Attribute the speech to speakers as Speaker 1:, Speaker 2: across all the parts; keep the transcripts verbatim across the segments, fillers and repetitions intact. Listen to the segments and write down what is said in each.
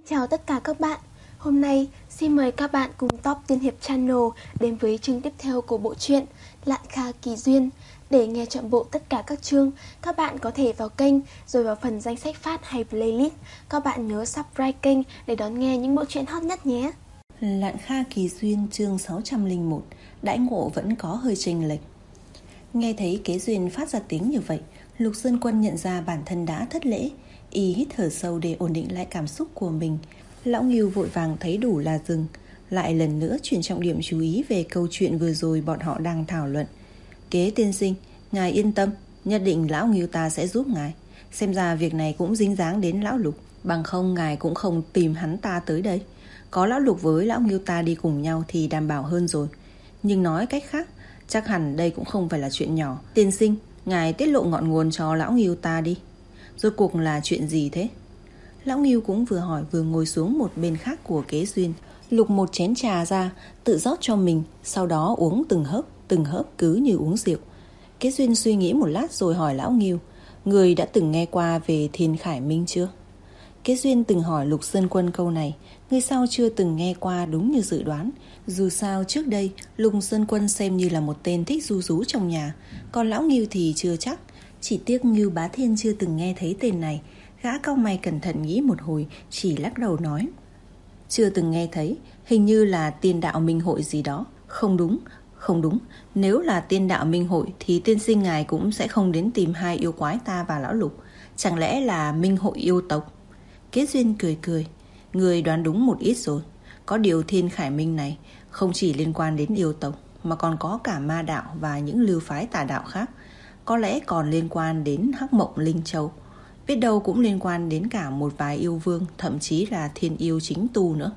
Speaker 1: Chào tất cả các bạn. Hôm nay xin mời các bạn cùng Top Tiên Hiệp Channel đến với chương tiếp theo của bộ truyện Lạn Kha Kỳ Duyên. Để nghe trọn bộ tất cả các chương, các bạn có thể vào kênh rồi vào phần danh sách phát hay playlist. Các bạn nhớ subscribe kênh để đón nghe những bộ truyện hot nhất nhé.
Speaker 2: Lạn Kha Kỳ Duyên chương sáu trăm lẻ một. Đãi ngộ vẫn có hơi chênh lệch. Nghe thấy Kế Duyên phát ra tiếng như vậy, Lục Sơn Quân nhận ra bản thân đã thất lễ. Y hít thở sâu để ổn định lại cảm xúc của mình. Lão Ngưu vội vàng thấy đủ là dừng, lại lần nữa chuyển trọng điểm chú ý về câu chuyện vừa rồi bọn họ đang thảo luận. Kế tiên sinh, ngài yên tâm, nhất định lão Ngưu ta sẽ giúp ngài. Xem ra việc này cũng dính dáng đến lão Lục, bằng không ngài cũng không tìm hắn ta tới đây. Có lão Lục với lão Ngưu ta đi cùng nhau thì đảm bảo hơn rồi. Nhưng nói cách khác, chắc hẳn đây cũng không phải là chuyện nhỏ. Tiên sinh, ngài tiết lộ ngọn nguồn cho lão Ngưu ta đi. Rốt cuộc là chuyện gì thế? Lão Ngưu cũng vừa hỏi vừa ngồi xuống một bên khác của Kế Duyên, lục một chén trà ra, tự rót cho mình, sau đó uống từng hớp, từng hớp cứ như uống rượu. Kế Duyên suy nghĩ một lát rồi hỏi Lão Ngưu, người đã từng nghe qua về Thiên Khải Minh chưa? Kế Duyên từng hỏi Lục Sơn Quân câu này, người sau chưa từng nghe qua đúng như dự đoán. Dù sao trước đây Lục Sơn Quân xem như là một tên thích ru rú trong nhà, còn Lão Ngưu thì chưa chắc. Chỉ tiếc Ngưu Bá Thiên chưa từng nghe thấy tên này. Gã cau mày cẩn thận nghĩ một hồi, chỉ lắc đầu nói, chưa từng nghe thấy, hình như là Tiên Đạo Minh Hội gì đó. Không đúng, không đúng, nếu là Tiên Đạo Minh Hội thì tiên sinh ngài cũng sẽ không đến tìm hai yêu quái ta và lão Lục. Chẳng lẽ là Minh Hội yêu tộc? Kế Duyên cười cười, người đoán đúng một ít rồi. Có điều Thiên Khải Minh này không chỉ liên quan đến yêu tộc, mà còn có cả ma đạo và những lưu phái tà đạo khác. Có lẽ còn liên quan đến Hắc Mộng Linh Châu, biết đâu cũng liên quan đến cả một vài yêu vương, thậm chí là thiên yêu chính tu nữa.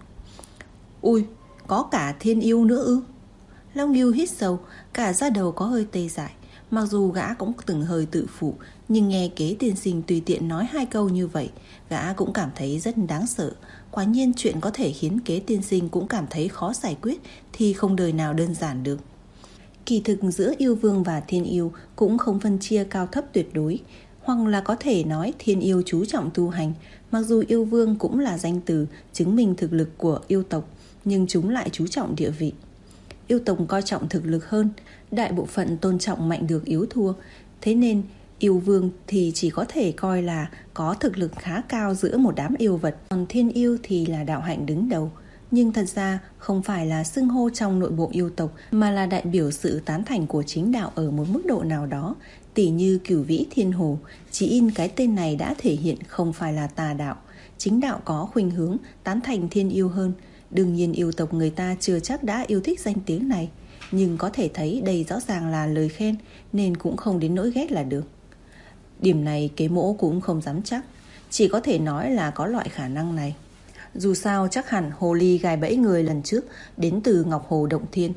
Speaker 2: Ui, có cả thiên yêu nữa ư? Lão Ngưu hít sâu, cả da đầu có hơi tê dại. Mặc dù gã cũng từng hơi tự phụ, nhưng nghe Kế tiên sinh tùy tiện nói hai câu như vậy, gã cũng cảm thấy rất đáng sợ. Quả nhiên chuyện có thể khiến Kế tiên sinh cũng cảm thấy khó giải quyết thì không đời nào đơn giản được. Kỳ thực giữa yêu vương và thiên yêu cũng không phân chia cao thấp tuyệt đối, hoặc là có thể nói thiên yêu chú trọng tu hành. Mặc dù yêu vương cũng là danh từ chứng minh thực lực của yêu tộc, nhưng chúng lại chú trọng địa vị. Yêu tộc coi trọng thực lực hơn, đại bộ phận tôn trọng mạnh được yếu thua. Thế nên yêu vương thì chỉ có thể coi là có thực lực khá cao giữa một đám yêu vật, còn thiên yêu thì là đạo hạnh đứng đầu. Nhưng thật ra không phải là xưng hô trong nội bộ yêu tộc, mà là đại biểu sự tán thành của chính đạo ở một mức độ nào đó. Tỷ như Cửu Vĩ Thiên Hồ, chỉ in cái tên này đã thể hiện không phải là tà đạo. Chính đạo có khuynh hướng tán thành thiên yêu hơn. Đương nhiên yêu tộc người ta chưa chắc đã yêu thích danh tiếng này, nhưng có thể thấy đây rõ ràng là lời khen, nên cũng không đến nỗi ghét là được. Điểm này Kế Mỗ cũng không dám chắc, chỉ có thể nói là có loại khả năng này. Dù sao chắc hẳn hồ ly gài bẫy người lần trước đến từ Ngọc Hồ Động Thiên.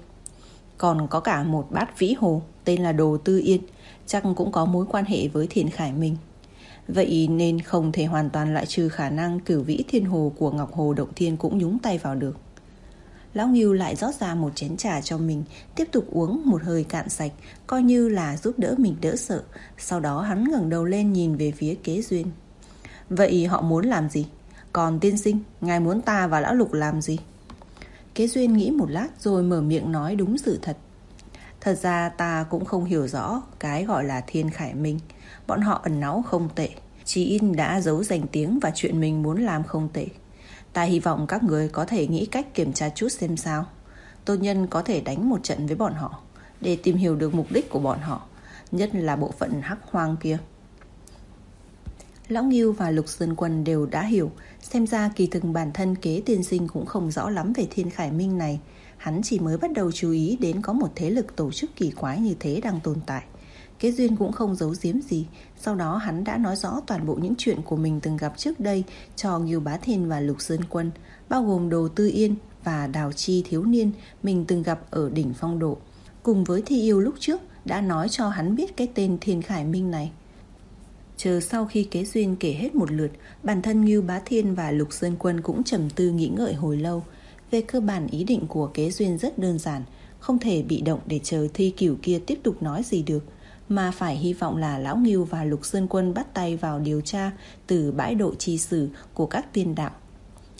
Speaker 2: Còn có cả một bát vĩ hồ tên là Đồ Tư Yên, chắc cũng có mối quan hệ với Thiên Khải Minh. Vậy nên không thể hoàn toàn loại trừ khả năng Cửu Vĩ Thiên Hồ của Ngọc Hồ Động Thiên cũng nhúng tay vào được. Lão Ngưu lại rót ra một chén trà cho mình, tiếp tục uống một hơi cạn sạch, coi như là giúp đỡ mình đỡ sợ. Sau đó hắn ngẩng đầu lên nhìn về phía Kế Duyên. Vậy họ muốn làm gì? Còn tiên sinh, ngài muốn ta và lão Lục làm gì? Kế Duyên nghĩ một lát rồi mở miệng nói đúng sự thật. Thật ra ta cũng không hiểu rõ cái gọi là Thiên Khải Minh. Bọn họ ẩn náu không tệ, Chí In đã giấu danh tiếng và chuyện mình muốn làm không tệ. Ta hy vọng các người có thể nghĩ cách kiểm tra chút xem sao. Tốt nhân có thể đánh một trận với bọn họ, để tìm hiểu được mục đích của bọn họ, nhất là bộ phận Hắc Hoang kia. Lão Ngưu và Lục Sơn Quân đều đã hiểu. Xem ra kỳ thực bản thân Kế tiên sinh cũng không rõ lắm về Thiên Khải Minh này. Hắn chỉ mới bắt đầu chú ý đến có một thế lực tổ chức kỳ quái như thế đang tồn tại. Kế Duyên cũng không giấu giếm gì. Sau đó hắn đã nói rõ toàn bộ những chuyện của mình từng gặp trước đây cho Ngưu Bá Thiên và Lục Sơn Quân, bao gồm Đồ Tư Yên và Đào Chi thiếu niên mình từng gặp ở đỉnh Phong Độ. Cùng với Thi Yêu lúc trước đã nói cho hắn biết cái tên Thiên Khải Minh này. Chờ sau khi Kế Duyên kể hết một lượt, bản thân Ngưu Bá Thiên và Lục Sơn Quân cũng trầm tư nghĩ ngợi hồi lâu. Về cơ bản ý định của Kế Duyên rất đơn giản, không thể bị động để chờ Thi Cửu kia tiếp tục nói gì được, mà phải hy vọng là Lão Ngưu và Lục Sơn Quân bắt tay vào điều tra từ bãi độ chi sử của các tiên đạo.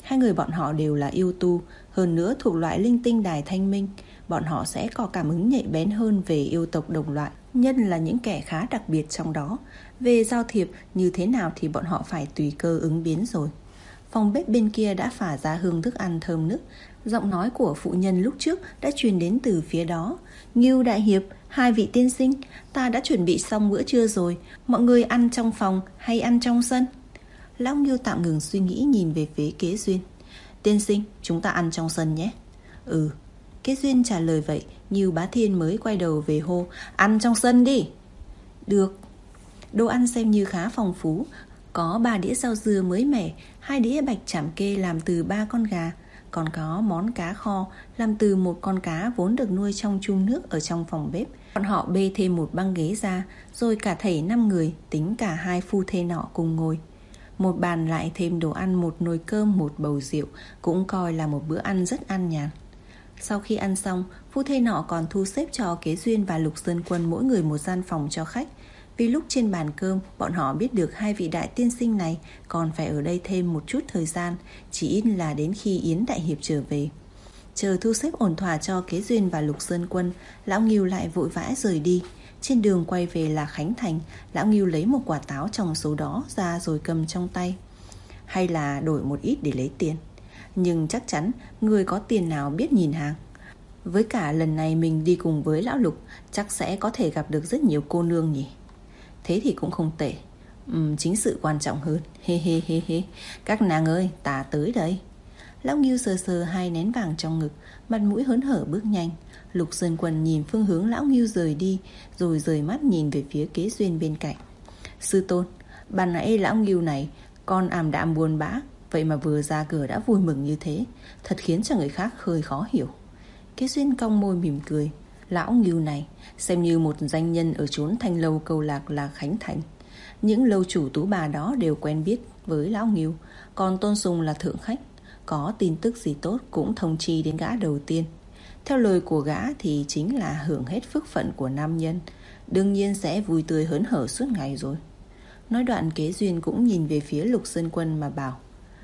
Speaker 2: Hai người bọn họ đều là yêu tu, hơn nữa thuộc loại linh tinh đài thanh minh. Bọn họ sẽ có cảm ứng nhạy bén hơn về yêu tộc đồng loại, nhất là những kẻ khá đặc biệt trong đó. Về giao thiệp như thế nào thì bọn họ phải tùy cơ ứng biến rồi. Phòng bếp bên kia đã phả ra hương thức ăn thơm nức. Giọng nói của phụ nhân lúc trước đã truyền đến từ phía đó. Ngưu đại hiệp, hai vị tiên sinh, ta đã chuẩn bị xong bữa trưa rồi. Mọi người ăn trong phòng hay ăn trong sân? Lão Ngưu tạm ngừng suy nghĩ, nhìn về phía Kế Duyên. Tiên sinh, chúng ta ăn trong sân nhé. Ừ. Kế Duyên trả lời vậy. Ngưu Bá Thiên mới quay đầu về hô, ăn trong sân đi. Được. Đồ ăn xem như khá phong phú. Có ba đĩa rau dưa mới mẻ, hai đĩa bạch chảm kê làm từ ba con gà, còn có món cá kho làm từ một con cá vốn được nuôi trong chum nước ở trong phòng bếp. Bọn họ bê thêm một băng ghế ra, rồi cả thảy năm người, tính cả hai phu thê nọ cùng ngồi. Một bàn lại thêm đồ ăn, một nồi cơm, một bầu rượu, cũng coi là một bữa ăn rất an nhàn. Sau khi ăn xong, phu thê nọ còn thu xếp cho Kế Duyên và Lục Sơn Quân mỗi người một gian phòng cho khách. Vì lúc trên bàn cơm, bọn họ biết được hai vị đại tiên sinh này còn phải ở đây thêm một chút thời gian, chỉ ít là đến khi Yến đại hiệp trở về. Chờ thu xếp ổn thỏa cho Kế Duyên và Lục Sơn Quân, Lão Ngưu lại vội vã rời đi. Trên đường quay về là Khánh Thành, Lão Ngưu lấy một quả táo trong số đó ra rồi cầm trong tay. Hay là đổi một ít để lấy tiền. Nhưng chắc chắn người có tiền nào biết nhìn hàng. Với cả lần này mình đi cùng với Lão Lục, chắc sẽ có thể gặp được rất nhiều cô nương nhỉ. Thế thì cũng không tệ. uhm, Chính sự quan trọng hơn. He he he he. Các nàng ơi, ta tới đây. Lão Ngưu sờ sờ hai nén vàng trong ngực, mặt mũi hớn hở bước nhanh. Lục Sơn Quân nhìn phương hướng Lão Ngưu rời đi, rồi rời mắt nhìn về phía Kế Duyên bên cạnh. Sư tôn, ban nãy Lão Ngưu này con ảm đạm buồn bã, vậy mà vừa ra cửa đã vui mừng như thế, thật khiến cho người khác hơi khó hiểu. Kế Duyên cong môi mỉm cười. Lão Ngưu này xem như một danh nhân ở chốn thanh lâu Câu Lạc là Khánh Thành. Những lâu chủ tú bà đó đều quen biết với Lão Ngưu. Còn Tôn Sùng là thượng khách, có tin tức gì tốt cũng thông chi đến gã đầu tiên. Theo lời của gã thì chính là hưởng hết phước phận của nam nhân, đương nhiên sẽ vui tươi hớn hở suốt ngày rồi. Nói đoạn, Kế Duyên cũng nhìn về phía Lục Sơn Quân mà bảo,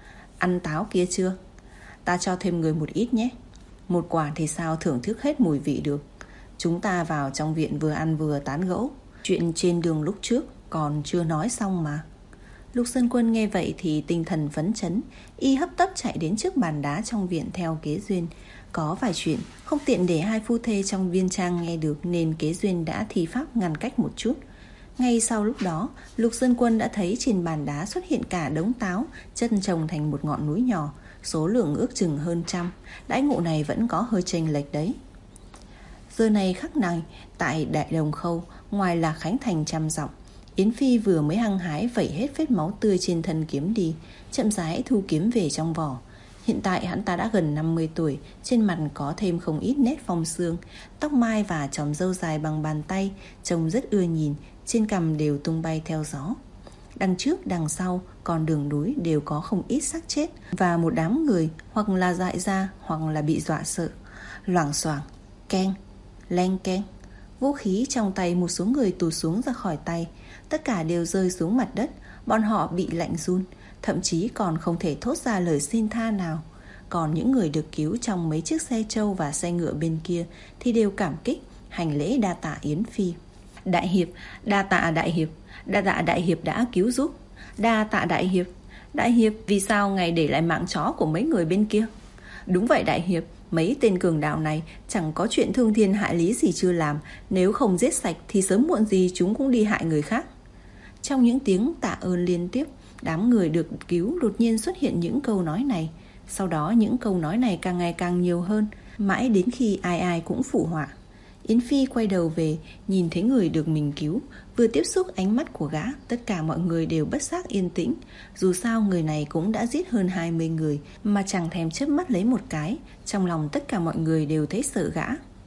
Speaker 2: ăn táo kia chưa? Ta cho thêm người một ít nhé. Một quả thì sao thưởng thức hết mùi vị được. Chúng ta vào trong viện vừa ăn vừa tán gẫu. Chuyện trên đường lúc trước còn chưa nói xong mà. Lục Sơn Quân nghe vậy thì tinh thần phấn chấn, y hấp tấp chạy đến trước bàn đá trong viện theo Kế Duyên. Có vài chuyện không tiện để hai phu thê trong viên trang nghe được, nên Kế Duyên đã thi pháp ngăn cách một chút. Ngay sau lúc đó, Lục Sơn Quân đã thấy trên bàn đá xuất hiện cả đống táo chất chồng thành một ngọn núi nhỏ, số lượng ước chừng hơn trăm. Đãi ngộ này vẫn có hơi chênh lệch đấy. Giờ này khắc này, tại Đại Đồng Khâu, ngoài là Khánh Thành trăm dặm, Yến Phi vừa mới hăng hái vẩy hết vết máu tươi trên thân kiếm đi, chậm rãi thu kiếm về trong vỏ. Hiện tại hắn ta đã gần năm mươi tuổi, trên mặt có thêm không ít nét phong sương, tóc mai và chòm râu dài bằng bàn tay, trông rất ưa nhìn, trên cằm đều tung bay theo gió. Đằng trước, đằng sau, còn đường núi đều có không ít xác chết, và một đám người hoặc là dại ra hoặc là bị dọa sợ. Loảng xoảng, keng, leng keng, vũ khí trong tay một số người tụt xuống ra khỏi tay, tất cả đều rơi xuống mặt đất. Bọn họ bị lạnh run, thậm chí còn không thể thốt ra lời xin tha nào. Còn những người được cứu trong mấy chiếc xe trâu và xe ngựa bên kia thì đều cảm kích, hành lễ đa tạ Yến Phi. Đại hiệp, đa tạ đại hiệp, đa tạ đại hiệp đã cứu giúp, đa tạ đại hiệp. Đại hiệp, vì sao ngài để lại mạng chó của mấy người bên kia? Đúng vậy đại hiệp, mấy tên cường đạo này chẳng có chuyện thương thiên hại lý gì chưa làm, nếu không giết sạch thì sớm muộn gì chúng cũng đi hại người khác. Trong những tiếng tạ ơn liên tiếp, đám người được cứu đột nhiên xuất hiện những câu nói này. Sau đó những câu nói này càng ngày càng nhiều hơn, mãi đến khi ai ai cũng phụ họa. Yến Phi quay đầu về, nhìn thấy người được mình cứu, vừa tiếp xúc ánh mắt của gã, tất cả mọi người đều bất giác yên tĩnh. Dù sao người này cũng đã giết hơn hai mươi người mà chẳng thèm chớp mắt lấy một cái. Trong lòng tất cả mọi người đều thấy sợ gã.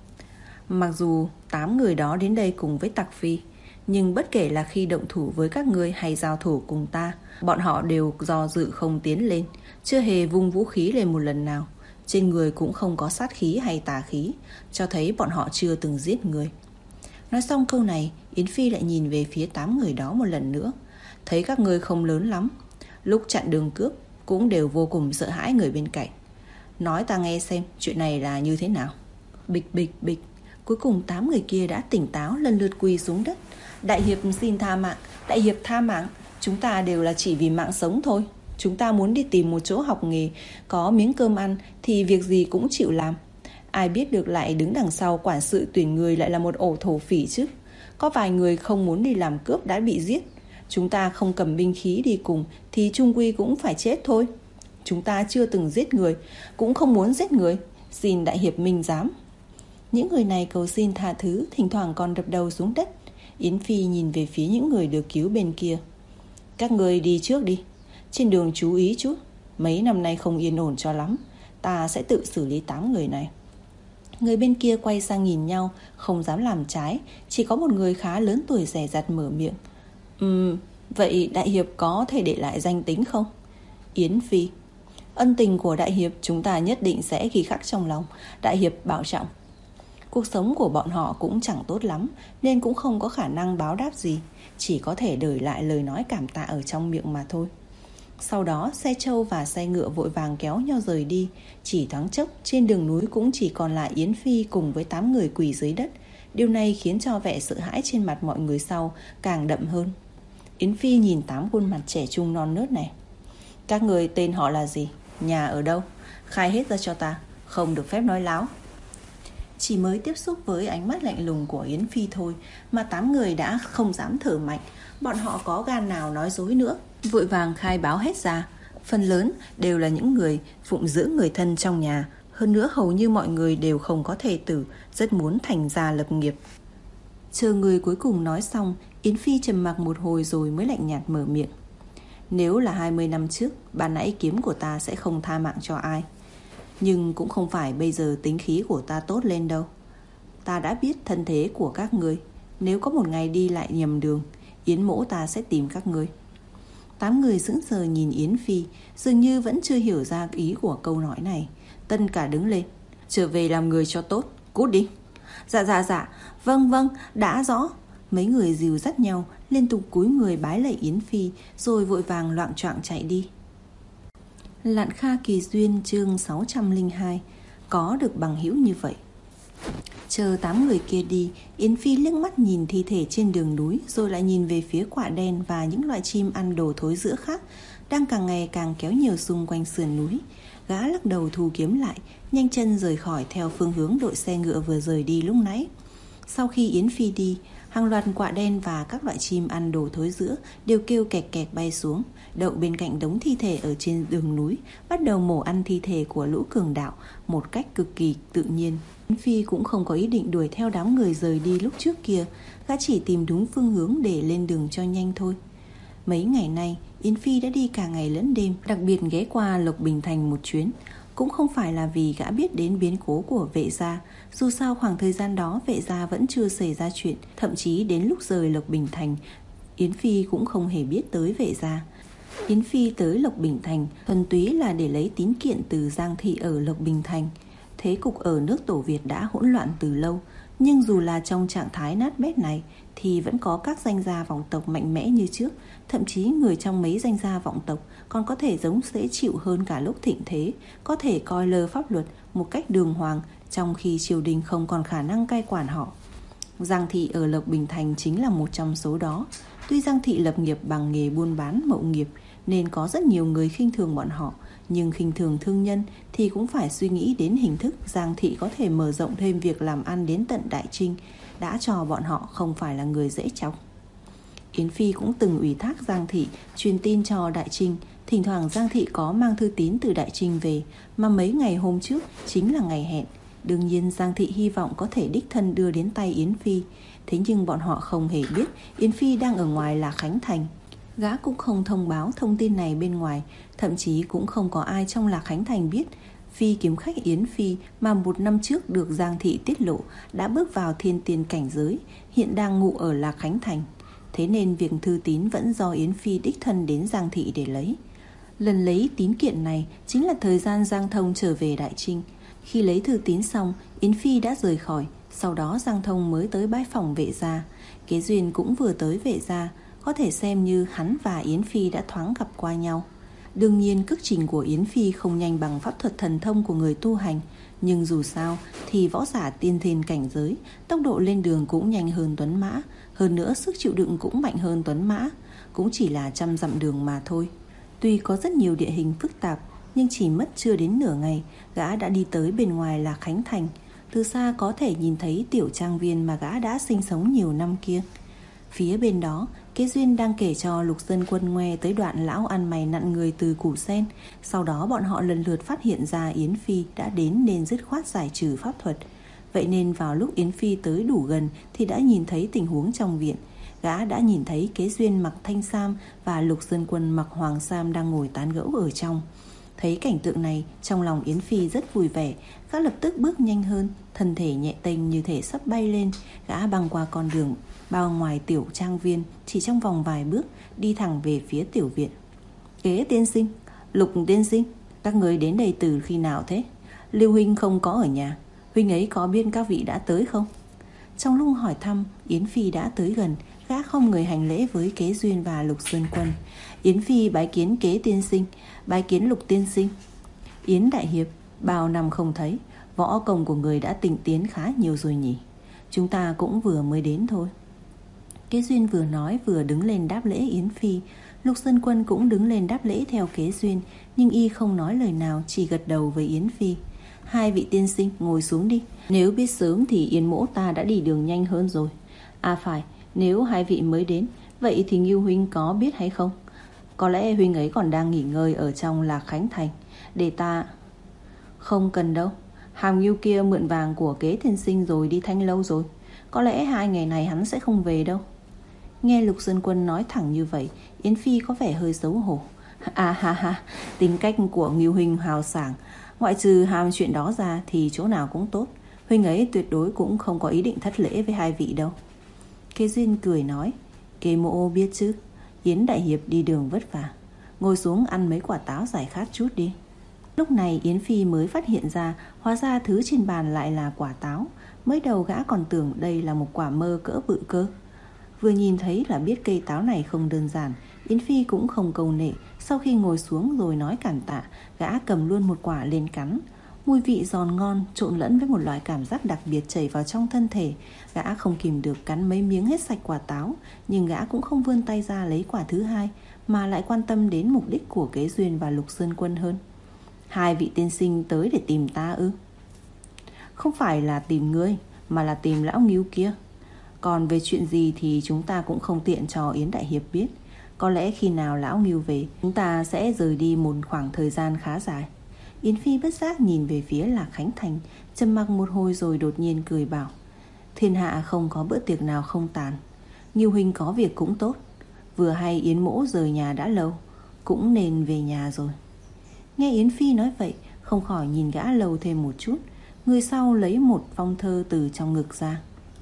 Speaker 2: Mặc dù tám người đó đến đây cùng với Tặc Phi, nhưng bất kể là khi động thủ với các ngươi hay giao thủ cùng ta, bọn họ đều do dự không tiến lên, chưa hề vung vũ khí lên một lần nào. Trên người cũng không có sát khí hay tà khí, cho thấy bọn họ chưa từng giết người. Nói xong câu này, Yến Phi lại nhìn về phía tám người đó một lần nữa. Thấy các ngươi không lớn lắm, lúc chặn đường cướp cũng đều vô cùng sợ hãi người bên cạnh. Nói ta nghe xem, chuyện này là như thế nào? Bịch bịch bịch. Cuối cùng tám người kia đã tỉnh táo, lần lượt quỳ xuống đất. Đại hiệp xin tha mạng, đại hiệp tha mạng. Chúng ta đều là chỉ vì mạng sống thôi. Chúng ta muốn đi tìm một chỗ học nghề, có miếng cơm ăn thì việc gì cũng chịu làm. Ai biết được lại đứng đằng sau quản sự tuyển người lại là một ổ thổ phỉ chứ. Có vài người không muốn đi làm cướp đã bị giết. Chúng ta không cầm binh khí đi cùng thì chung quy cũng phải chết thôi. Chúng ta chưa từng giết người, cũng không muốn giết người. Xin đại hiệp minh giám. Những người này cầu xin tha thứ, thỉnh thoảng còn đập đầu xuống đất. Yến Phi nhìn về phía những người được cứu bên kia. Các người đi trước đi, trên đường chú ý chút. Mấy năm nay không yên ổn cho lắm. Ta sẽ tự xử lý tám người này. Người bên kia quay sang nhìn nhau, không dám làm trái. Chỉ có một người khá lớn tuổi dè dặt mở miệng. Ừm, vậy đại hiệp có thể để lại danh tính không? Yến Phi. Ân tình của đại hiệp chúng ta nhất định sẽ ghi khắc trong lòng. Đại hiệp bảo trọng. Cuộc sống của bọn họ cũng chẳng tốt lắm, nên cũng không có khả năng báo đáp gì, chỉ có thể để lại lời nói cảm tạ ở trong miệng mà thôi. Sau đó xe trâu và xe ngựa vội vàng kéo nhau rời đi. Chỉ thoáng chốc trên đường núi cũng chỉ còn lại Yến Phi cùng với tám người quỳ dưới đất. Điều này khiến cho vẻ sợ hãi trên mặt mọi người sau càng đậm hơn. Yến Phi nhìn tám khuôn mặt trẻ trung non nớt này. Các người tên họ là gì? Nhà ở đâu? Khai hết ra cho ta, không được phép nói láo. Chỉ mới tiếp xúc với ánh mắt lạnh lùng của Yến Phi thôi mà tám người đã không dám thở mạnh. Bọn họ có gan nào nói dối nữa, vội vàng khai báo hết ra. Phần lớn đều là những người phụng dưỡng người thân trong nhà. Hơn nữa hầu như mọi người đều không có thể tử, rất muốn thành gia lập nghiệp. Chờ người cuối cùng nói xong, Yến Phi trầm mặc một hồi rồi mới lạnh nhạt mở miệng. Nếu là hai mươi năm trước, ban nãy kiếm của ta sẽ không tha mạng cho ai. Nhưng cũng không phải bây giờ tính khí của ta tốt lên đâu. Ta đã biết thân thế của các ngươi. Nếu có một ngày đi lại nhầm đường, Yến mỗ ta sẽ tìm các ngươi. Tám người sững sờ nhìn Yến Phi, dường như vẫn chưa hiểu ra ý của câu nói này. Tân cả đứng lên. Trở về làm người cho tốt, cút đi. Dạ dạ dạ, vâng vâng, đã rõ. Mấy người dìu dắt nhau, liên tục cúi người bái lạy Yến Phi, rồi vội vàng loạng choạng chạy đi. Lạn Kha Kỳ Duyên chương sáu trăm lẻ hai. Có được bằng hữu như vậy. Chờ tám người kia đi, Yến Phi liếc mắt nhìn thi thể trên đường núi, rồi lại nhìn về phía quạ đen và những loại chim ăn đồ thối rữa khác đang càng ngày càng kéo nhiều xung quanh sườn núi. Gã lắc đầu thu kiếm lại, nhanh chân rời khỏi theo phương hướng đội xe ngựa vừa rời đi lúc nãy. Sau khi Yến Phi đi, hàng loạt quạ đen và các loại chim ăn đồ thối rữa đều kêu kẹt kẹt bay xuống, đậu bên cạnh đống thi thể ở trên đường núi, bắt đầu mổ ăn thi thể của lũ cường đạo một cách cực kỳ tự nhiên. Yến Phi cũng không có ý định đuổi theo đám người rời đi lúc trước kia, gã chỉ tìm đúng phương hướng để lên đường cho nhanh thôi. Mấy ngày nay, Yến Phi đã đi cả ngày lẫn đêm, đặc biệt ghé qua Lộc Bình Thành một chuyến. Cũng không phải là vì gã biết đến biến cố của Vệ gia, dù sao khoảng thời gian đó Vệ gia vẫn chưa xảy ra chuyện, thậm chí đến lúc rời Lộc Bình Thành, Yến Phi cũng không hề biết tới Vệ gia. Yến Phi tới Lộc Bình Thành thuần túy là để lấy tín kiện từ Giang thị ở Lộc Bình Thành. Thế cục ở nước Tổ Việt đã hỗn loạn từ lâu, nhưng dù là trong trạng thái nát bét này thì vẫn có các danh gia vọng tộc mạnh mẽ như trước. Thậm chí người trong mấy danh gia vọng tộc còn có thể giống dễ chịu hơn cả lúc thịnh thế, có thể coi lơ pháp luật một cách đường hoàng, trong khi triều đình không còn khả năng cai quản họ. Giang thị ở Lộc Bình Thành chính là một trong số đó. Tuy Giang thị lập nghiệp bằng nghề buôn bán mậu nghiệp nên có rất nhiều người khinh thường bọn họ, nhưng khinh thường thương nhân thì cũng phải suy nghĩ đến hình thức Giang thị có thể mở rộng thêm việc làm ăn đến tận Đại Trinh, đã cho bọn họ không phải là người dễ chọc. Yến Phi cũng từng ủy thác Giang thị truyền tin cho Đại Trinh. Thỉnh thoảng Giang thị có mang thư tín từ Đại Trinh về, mà mấy ngày hôm trước chính là ngày hẹn. Đương nhiên Giang thị hy vọng có thể đích thân đưa đến tay Yến Phi. Thế nhưng bọn họ không hề biết Yến Phi đang ở ngoài Lạc Khánh Thành. Gã cũng không thông báo thông tin này bên ngoài, thậm chí cũng không có ai trong Lạc Khánh Thành biết Phi kiếm khách Yến Phi mà một năm trước được Giang thị tiết lộ đã bước vào thiên tiên cảnh giới, hiện đang ngụ ở Lạc Khánh Thành. Thế nên việc thư tín vẫn do Yến Phi đích thân đến Giang thị để lấy. Lần lấy tín kiện này chính là thời gian Giang Thông trở về Đại Trinh. Khi lấy thư tín xong, Yến Phi đã rời khỏi. Sau đó Giang Thông mới tới bái phòng Vệ gia. Kế Duyên cũng vừa tới Vệ gia, có thể xem như hắn và Yến Phi đã thoáng gặp qua nhau. Đương nhiên cước trình của Yến Phi không nhanh bằng pháp thuật thần thông của người tu hành, nhưng dù sao thì võ giả tiên thiên cảnh giới, tốc độ lên đường cũng nhanh hơn tuấn mã, hơn nữa sức chịu đựng cũng mạnh hơn tuấn mã, cũng chỉ là trăm dặm đường mà thôi. Tuy có rất nhiều địa hình phức tạp, nhưng chỉ mất chưa đến nửa ngày, gã đã đi tới bên ngoài Lạc Khánh Thành. Từ xa có thể nhìn thấy tiểu trang viên mà gã đã sinh sống nhiều năm kia. Phía bên đó, Kế Duyên đang kể cho Lục Dân Quân nghe tới đoạn lão ăn mày nặn người từ củ sen. Sau đó bọn họ lần lượt phát hiện ra Yến Phi đã đến nên dứt khoát giải trừ pháp thuật. Vậy nên vào lúc Yến Phi tới đủ gần thì đã nhìn thấy tình huống trong viện. Gã đã nhìn thấy Kế Duyên mặc thanh sam và Lục Dân Quân mặc hoàng sam đang ngồi tán gẫu ở trong. Thấy cảnh tượng này, trong lòng Yến Phi rất vui vẻ. Gã lập tức bước nhanh hơn, thân thể nhẹ tênh như thể sắp bay lên. Gã băng qua con đường bao ngoài tiểu trang viên, chỉ trong vòng vài bước đi thẳng về phía tiểu viện. Kế tiên sinh, Lục tiên sinh, các người đến đây từ khi nào thế? Lưu huynh không có ở nhà, huynh ấy có biết các vị đã tới không? Trong lúc hỏi thăm, Yến Phi đã tới gần. Gã không người hành lễ với Kế Duyên và Lục Sơn Quân. Yến Phi bái kiến Kế tiên sinh, bái kiến Lục tiên sinh. Yến đại hiệp, bao năm không thấy, võ công của người đã tinh tiến khá nhiều rồi nhỉ? Chúng ta cũng vừa mới đến thôi. Kế Duyên vừa nói vừa đứng lên đáp lễ Yến Phi. Lục Sơn Quân cũng đứng lên đáp lễ theo Kế Duyên, nhưng y không nói lời nào, chỉ gật đầu với Yến Phi. Hai vị tiên sinh ngồi xuống đi. Nếu biết sớm thì Yến mỗ ta đã đi đường nhanh hơn rồi. À phải, nếu hai vị mới đến, vậy thì Ngưu huynh có biết hay không? Có lẽ huynh ấy còn đang nghỉ ngơi ở trong Lạc Khánh Thành. Để ta... Không cần đâu, Hàm Ngưu kia mượn vàng của Kế tiên sinh rồi đi Thanh Lâu rồi. Có lẽ hai ngày này hắn sẽ không về đâu. Nghe Lục Sơn Quân nói thẳng như vậy, Yến Phi có vẻ hơi xấu hổ. À ha ha, tính cách của Ngưu huynh hào sảng, ngoại trừ ham chuyện đó ra thì chỗ nào cũng tốt. Huynh ấy tuyệt đối cũng không có ý định thất lễ với hai vị đâu. Kế Duyên cười nói, Kế mộ biết chứ, Yến đại hiệp đi đường vất vả, ngồi xuống ăn mấy quả táo giải khát chút đi. Lúc này Yến Phi mới phát hiện ra, hóa ra thứ trên bàn lại là quả táo. Mới đầu gã còn tưởng đây là một quả mơ cỡ bự cơ. Vừa nhìn thấy là biết cây táo này không đơn giản. Yến Phi cũng không câu nệ. Sau khi ngồi xuống rồi nói cảm tạ, gã cầm luôn một quả lên cắn. Mùi vị giòn ngon trộn lẫn với một loại cảm giác đặc biệt chảy vào trong thân thể. Gã không kìm được cắn mấy miếng hết sạch quả táo. Nhưng gã cũng không vươn tay ra lấy quả thứ hai, mà lại quan tâm đến mục đích của Kế Duyên và Lục Sơn Quân hơn. Hai vị tiên sinh tới để tìm ta ư? Không phải là tìm ngươi, mà là tìm lão Ngưu kia. Còn về chuyện gì thì chúng ta cũng không tiện cho Yến đại hiệp biết. Có lẽ khi nào lão Ngưu về, chúng ta sẽ rời đi một khoảng thời gian khá dài. Yến Phi bất giác nhìn về phía Lạc Khánh Thành, trầm mặc một hồi rồi đột nhiên cười bảo, thiên hạ không có bữa tiệc nào không tàn. Ngưu huynh có việc cũng tốt. Vừa hay Yến mỗ rời nhà đã lâu, cũng nên về nhà rồi. Nghe Yến Phi nói vậy, không khỏi nhìn gã lâu thêm một chút. Người sau lấy một phong thơ từ trong ngực ra.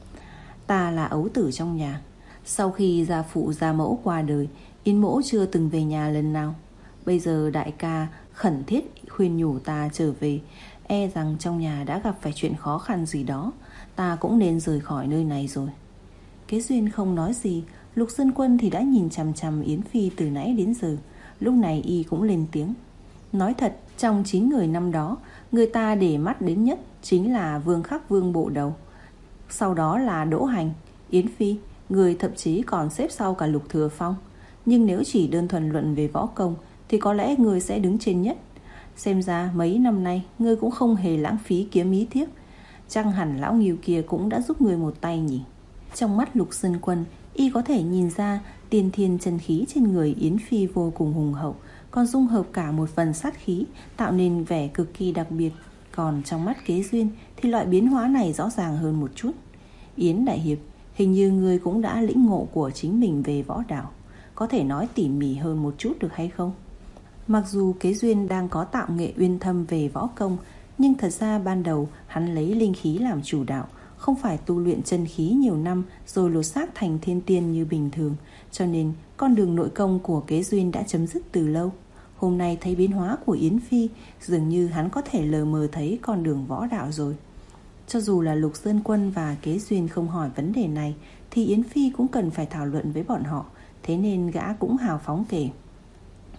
Speaker 2: Ta là ấu tử trong nhà. Sau khi gia phụ gia mẫu qua đời, Yến mỗ chưa từng về nhà lần nào. Bây giờ đại ca khẩn thiết khuyên nhủ ta trở về, e rằng trong nhà đã gặp phải chuyện khó khăn gì đó. Ta cũng nên rời khỏi nơi này rồi. Kế Duyên không nói gì. Lục Sơn Quân thì đã nhìn chằm chằm Yến Phi từ nãy đến giờ. Lúc này y cũng lên tiếng. Nói thật, trong chín người năm đó, người ta để mắt đến nhất chính là Vương Khắc Vương bộ đầu. Sau đó là Đỗ Hành. Yến Phi, người thậm chí còn xếp sau cả Lục Thừa Phong. Nhưng nếu chỉ đơn thuần luận về võ công thì có lẽ người sẽ đứng trên nhất. Xem ra mấy năm nay người cũng không hề lãng phí kiếm ý thiếp. Chắc hẳn lão Ngưu kia cũng đã giúp người một tay nhỉ. Trong mắt Lục Sơn Quân, y có thể nhìn ra tiên thiên chân khí trên người Yến Phi vô cùng hùng hậu, còn dung hợp cả một phần sát khí, tạo nên vẻ cực kỳ đặc biệt. Còn trong mắt Kế Duyên thì loại biến hóa này rõ ràng hơn một chút. Yến đại hiệp, hình như ngươi cũng đã lĩnh ngộ của chính mình về võ đạo. Có thể nói tỉ mỉ hơn một chút được hay không? Mặc dù Kế Duyên đang có tạo nghệ uyên thâm về võ công, nhưng thật ra ban đầu hắn lấy linh khí làm chủ đạo, không phải tu luyện chân khí nhiều năm rồi lột xác thành thiên tiên như bình thường. Cho nên con đường nội công của Kế Duyên đã chấm dứt từ lâu. Hôm nay thấy biến hóa của Yến Phi, dường như hắn có thể lờ mờ thấy con đường võ đạo rồi. Cho dù là Lục Sơn Quân và Kế Duyên không hỏi vấn đề này, thì Yến Phi cũng cần phải thảo luận với bọn họ. Thế nên gã cũng hào phóng kể.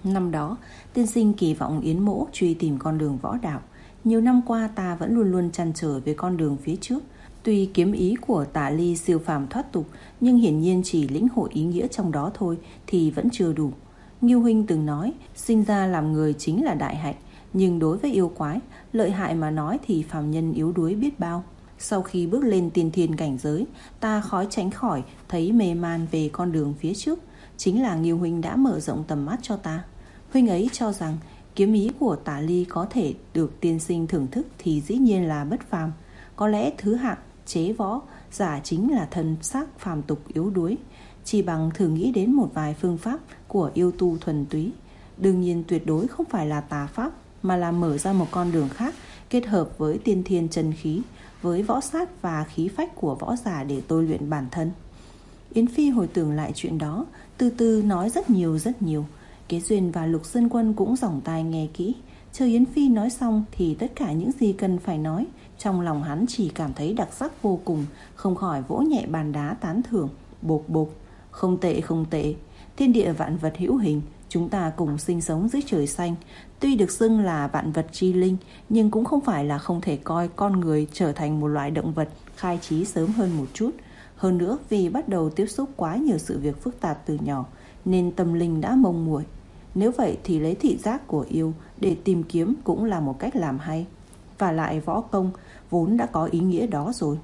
Speaker 2: Năm đó, tiên sinh kỳ vọng Yến Mỗ truy tìm con đường võ đạo. Nhiều năm qua ta vẫn luôn luôn trăn trở về con đường phía trước. Tuy kiếm ý của Tả Ly siêu phàm thoát tục, nhưng hiển nhiên chỉ lĩnh hội ý nghĩa trong đó thôi thì vẫn chưa đủ. Ngưu huynh từng nói, sinh ra làm người chính là đại hạnh, nhưng đối với yêu quái, lợi hại mà nói thì phàm nhân yếu đuối biết bao. Sau khi bước lên tiên thiên cảnh giới, ta khó tránh khỏi thấy mê man về con đường phía trước. Chính là Ngưu huynh đã mở rộng tầm mắt cho ta. Huynh ấy cho rằng kiếm ý của Tả Ly có thể được tiên sinh thưởng thức thì dĩ nhiên là bất phàm. Có lẽ thứ hạng chế võ giả chính là thân xác phàm tục yếu đuối. Chỉ bằng thử nghĩ đến một vài phương pháp của yêu tu thuần túy. Đương nhiên tuyệt đối không phải là tà pháp, mà là mở ra một con đường khác, kết hợp với tiên thiên chân khí, với võ sát và khí phách của võ giả để tôi luyện bản thân. Yến Phi hồi tưởng lại chuyện đó, từ từ nói rất nhiều rất nhiều. Kế Duyên và Lục Sơn Quân cũng dòng tai nghe kỹ. Chờ Yến Phi nói xong thì tất cả những gì cần phải nói, trong lòng hắn chỉ cảm thấy đặc sắc vô cùng, không khỏi vỗ nhẹ bàn đá tán thưởng. Bộp bộp, không tệ không tệ. Thiên địa vạn vật hữu hình, chúng ta cùng sinh sống dưới trời xanh. Tuy được xưng là vạn vật chi linh, nhưng cũng không phải là không thể coi con người trở thành một loại động vật khai trí sớm hơn một chút. Hơn nữa vì bắt đầu tiếp xúc quá nhiều sự việc phức tạp từ nhỏ, nên tâm linh đã mông muội. Nếu vậy thì lấy thị giác của yêu để tìm kiếm cũng là một cách làm hay. Và lại võ công vốn đã có ý nghĩa đó rồi.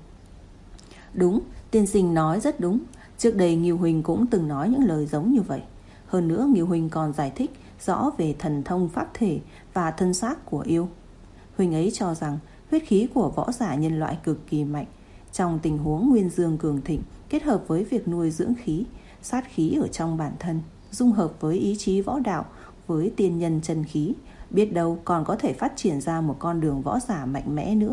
Speaker 2: Đúng, tiên sinh nói rất đúng. Trước đây Ngưu huynh cũng từng nói những lời giống như vậy. Hơn nữa Ngưu huynh còn giải thích rõ về thần thông pháp thể và thân xác của yêu. Huynh ấy cho rằng huyết khí của võ giả nhân loại cực kỳ mạnh. Trong tình huống nguyên dương cường thịnh, kết hợp với việc nuôi dưỡng khí, sát khí ở trong bản thân, dung hợp với ý chí võ đạo, với tiên nhân chân khí, biết đâu còn có thể phát triển ra một con đường võ giả mạnh mẽ nữa.